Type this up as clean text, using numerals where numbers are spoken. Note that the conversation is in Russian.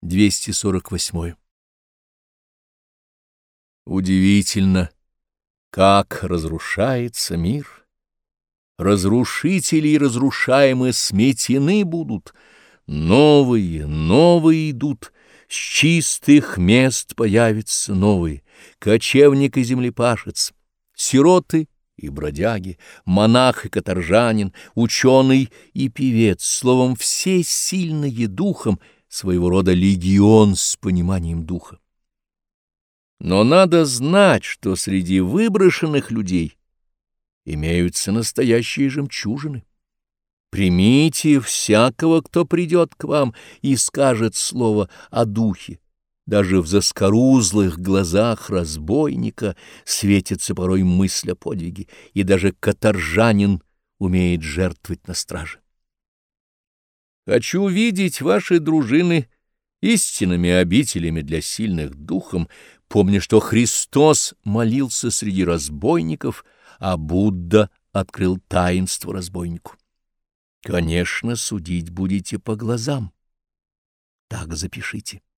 248. Удивительно, как разрушается мир. Разрушители и разрушаемые сметены будут, новые, новые идут, с чистых мест появятся новые, кочевник и землепашец, сироты и бродяги, монах и каторжанин, ученый и певец, словом, все сильные духом, своего рода легион с пониманием духа. Но надо знать, что среди выброшенных людей имеются настоящие жемчужины. Примите всякого, кто придет к вам и скажет слово о духе. Даже в заскорузлых глазах разбойника светится порой мысль о подвиге, и даже каторжанин умеет жертвовать на страже. Хочу видеть ваши дружины истинными обителями для сильных духом, помня, что Христос молился среди разбойников, а Будда открыл таинство разбойнику. Конечно, судить будете по глазам. Так запишите.